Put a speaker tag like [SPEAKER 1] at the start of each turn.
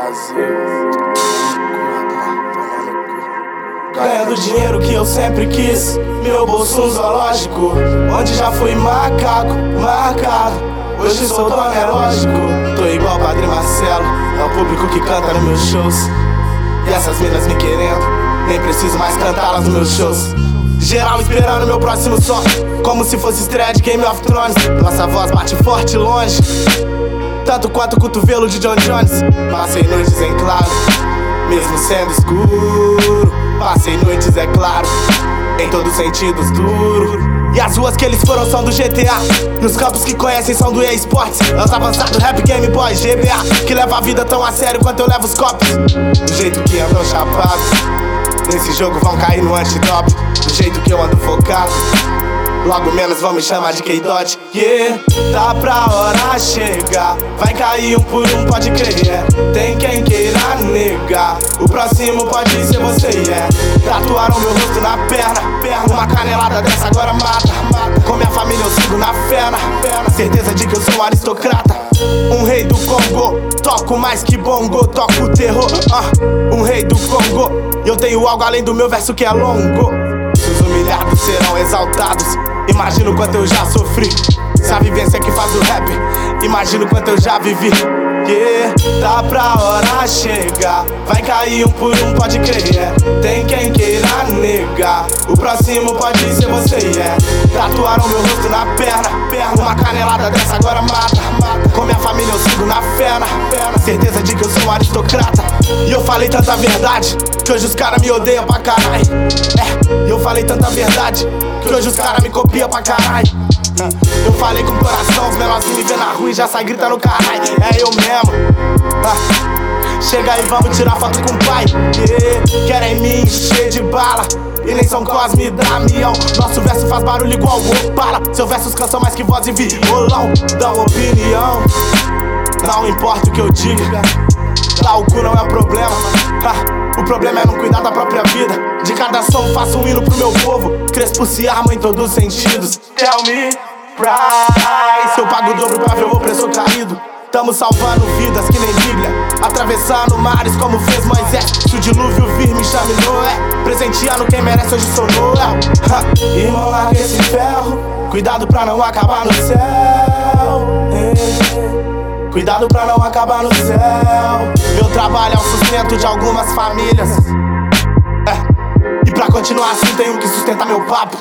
[SPEAKER 1] Brasil.
[SPEAKER 2] Ganhando dinheiro que eu sempre quis, meu bolso zoológico, onde já fui macaco, marcado. Hoje sou dono, é lógico. Tô igual Padre Marcelo, é o público que canta nos meus shows. E essas minas me querendo, nem preciso mais cantá-las nos meus shows. Geral esperando meu próximo som, como se fosse estreia de Game of Thrones. Nossa voz bate forte e longe, tanto quanto o cotovelo de John Jones. Passei noites em claro, mesmo sendo escuro. Passei noites, é claro, em todos os sentidos duro. E as ruas que eles foram são do GTA, e os campos que conhecem são do EA Sports. É os avançados Rap Game Boy GBA, que leva a vida tão a sério quanto eu levo os copos. Do jeito que andam chapados, nesse jogo vão cair no antidoping. Do jeito que eu ando focado, logo menos vão me chamar de K-Dot. Yeah, tá pra hora chegar, vai cair um por um, pode crer. Tem quem queira negar, o próximo pode ser você, yeah. Tatuaram meu rosto na perna, uma canelada dessa agora mata. Com minha família eu sigo na perna, certeza de que eu sou um aristocrata. Um rei do Congo, toco mais que bongo, toco terror. Um rei do Congo, eu tenho algo além do meu verso que é longo. Os humilhados serão exaltados, imagino quanto eu já sofri. Se a vivência que faz o rap, imagino quanto eu já vivi. Yeah, tá pra hora chegar, vai cair um por um, pode crer. Tem quem queira negar, o próximo pode ser você, yeah. Tatuaram meu rosto na perna, uma canelada dessa agora mata. Com minha família eu sigo na perna, certeza de que eu sou um aristocrata. E eu falei tanta verdade, que hoje os caras me odeiam pra caralho. E eu falei tanta verdade, que hoje os caras me copiam pra caralho. Eu falei com o coração, os menorzinhos me vê na rua e já sai gritando caralho. É eu mesmo. Chega aí, vamos tirar foto com o pai. Yeah. Querem me encher de bala e nem São Cosme e Damião. Nosso verso faz barulho igual o Opala. Seus versos cansam mais que voz e violão. Dão opinião, não importa o que eu diga. Lá o cu não é problema, o problema é não cuidar da própria vida. De cada som faço um hino pro meu povo. Crespo se arma em todos os sentidos. Tell me price, eu pago o dobro pra ver o opressor caído. Tamo salvando vidas que nem Bíblia, atravessando mares como fez Moisés. Se o dilúvio vir me chame Noé, presenteando quem merece, hoje sou Noel. Irmão, larga esse ferro, cuidado pra não acabar no céu. Cuidado pra não acabar no céu. Meu trabalho é o sustento de algumas famílias, e pra continuar assim tenho que sustentar meu papo.